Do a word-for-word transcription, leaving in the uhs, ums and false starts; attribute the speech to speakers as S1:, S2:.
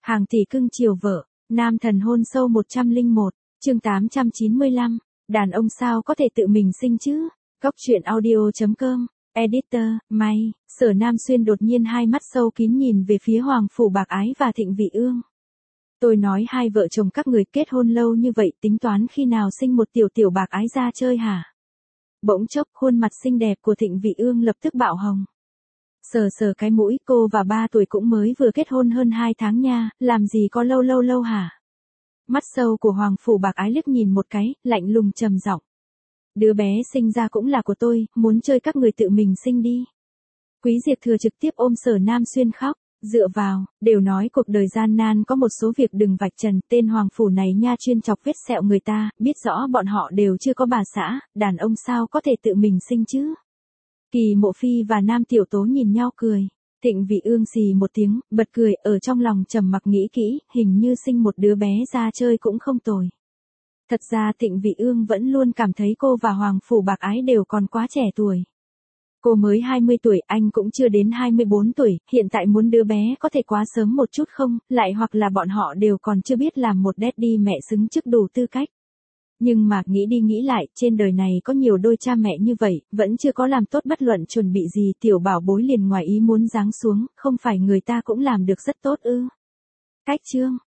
S1: Hàng tỷ cưng chiều vợ, nam thần hôn sâu một trăm lẻ một, chương tám trăm chín mươi lăm, đàn ông sao có thể tự mình sinh chứ? Góc truyện audio chấm com, editor, May, Sở Nam Xuyên đột nhiên hai mắt sâu kín nhìn về phía Hoàng Phủ Bạc Ái và Thịnh Vị Ương. Tôi nói hai vợ chồng các người kết hôn lâu như vậy tính toán khi nào sinh một tiểu tiểu Bạc Ái ra chơi hả? Bỗng chốc khuôn mặt xinh đẹp của Thịnh Vị Ương lập tức bạo hồng. Sờ sờ cái mũi, cô và ba tuổi cũng mới vừa kết hôn hơn hai tháng nha, làm gì có lâu lâu lâu hả? Mắt sâu của Hoàng Phủ Bạc Ái liếc nhìn một cái, lạnh lùng trầm giọng. Đứa bé sinh ra cũng là của tôi, muốn chơi các người tự mình sinh đi. Quý Diệt Thừa trực tiếp ôm Sở Nam Xuyên khóc, dựa vào, đều nói cuộc đời gian nan có một số việc đừng vạch trần, tên Hoàng Phủ này nha chuyên chọc vết sẹo người ta, biết rõ bọn họ đều chưa có bà xã, đàn ông sao có thể tự mình sinh chứ? Kỳ Mộ Phi và Nam Tiểu Tố nhìn nhau cười. Thịnh Vị Ương xì một tiếng, bật cười, ở trong lòng trầm mặc nghĩ kỹ, hình như sinh một đứa bé ra chơi cũng không tồi. Thật ra Thịnh Vị Ương vẫn luôn cảm thấy cô và Hoàng Phủ Bạc Ái đều còn quá trẻ tuổi. Cô mới hai mươi tuổi, anh cũng chưa đến hai mươi bốn tuổi, hiện tại muốn đứa bé có thể quá sớm một chút không, lại hoặc là bọn họ đều còn chưa biết làm một daddy mẹ xứng chức đủ tư cách. Nhưng mà nghĩ đi nghĩ lại, trên đời này có nhiều đôi cha mẹ như vậy, vẫn chưa có làm tốt bất luận chuẩn bị gì, tiểu bảo bối liền ngoài ý muốn giáng xuống, không phải người ta cũng làm được rất tốt ư. Cách chương,